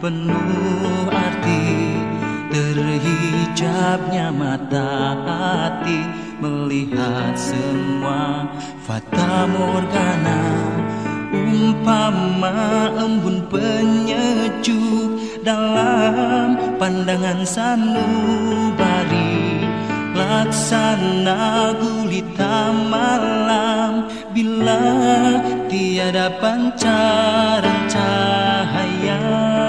penuh arti. Terhijabnya mata hati melihat semua fata morgana. Umpama embun penyejuk dalam pandangan sanubari, laksana gulita malam bila tiada pancaran cahaya.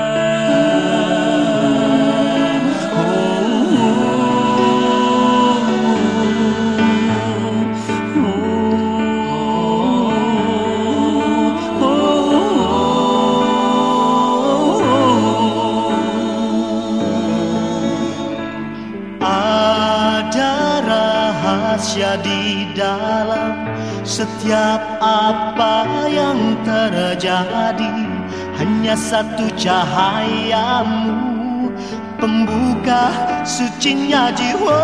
Rahasia di dalam setiap apa yang terjadi, hanya satu cahayamu pembuka sucinya jiwa.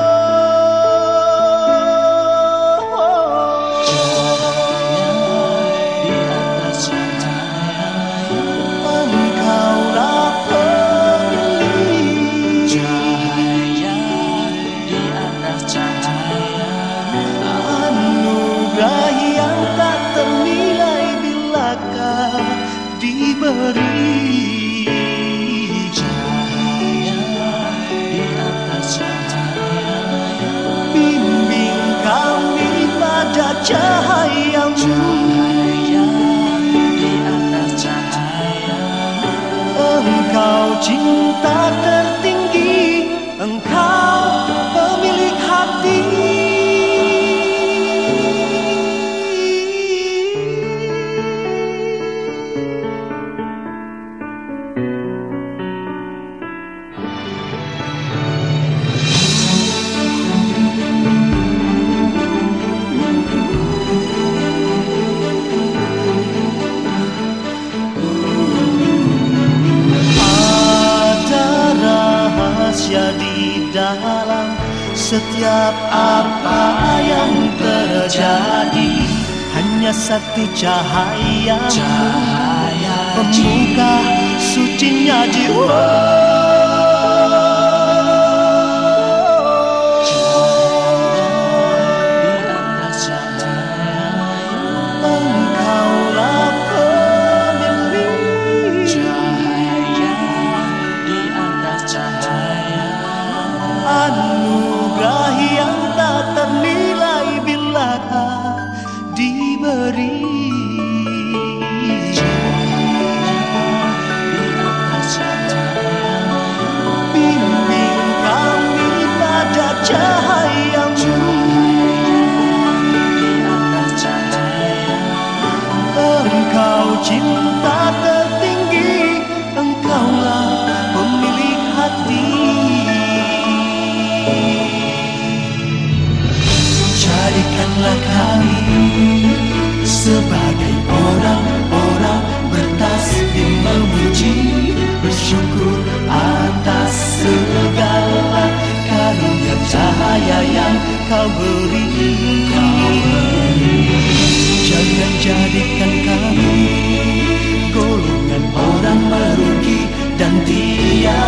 Diberi cahaya di atas cahaya, bimbing kami pada cahayamu. Cahaya di atas cahaya, Engkau cinta tertinggi, Engkau pemilik hati. Di dalam setiap apa yang terjadi, hanya satu cahaya pembuka sucinya jiwa. Anugerah yang tak ternilai bila diberi. Bimbing kami pada cahayamu. Engkau cinta tertinggi, Engkaulah pemilik hati. Jadikanlah kami sebagai orang-orang bertasbih memuji, bersyukur atas segala karunia cahaya yang Kau beri. Jangan jadikan kami golongan orang merugi, dan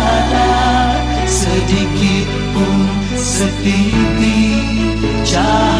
tiada sedikit pun setitik cahaya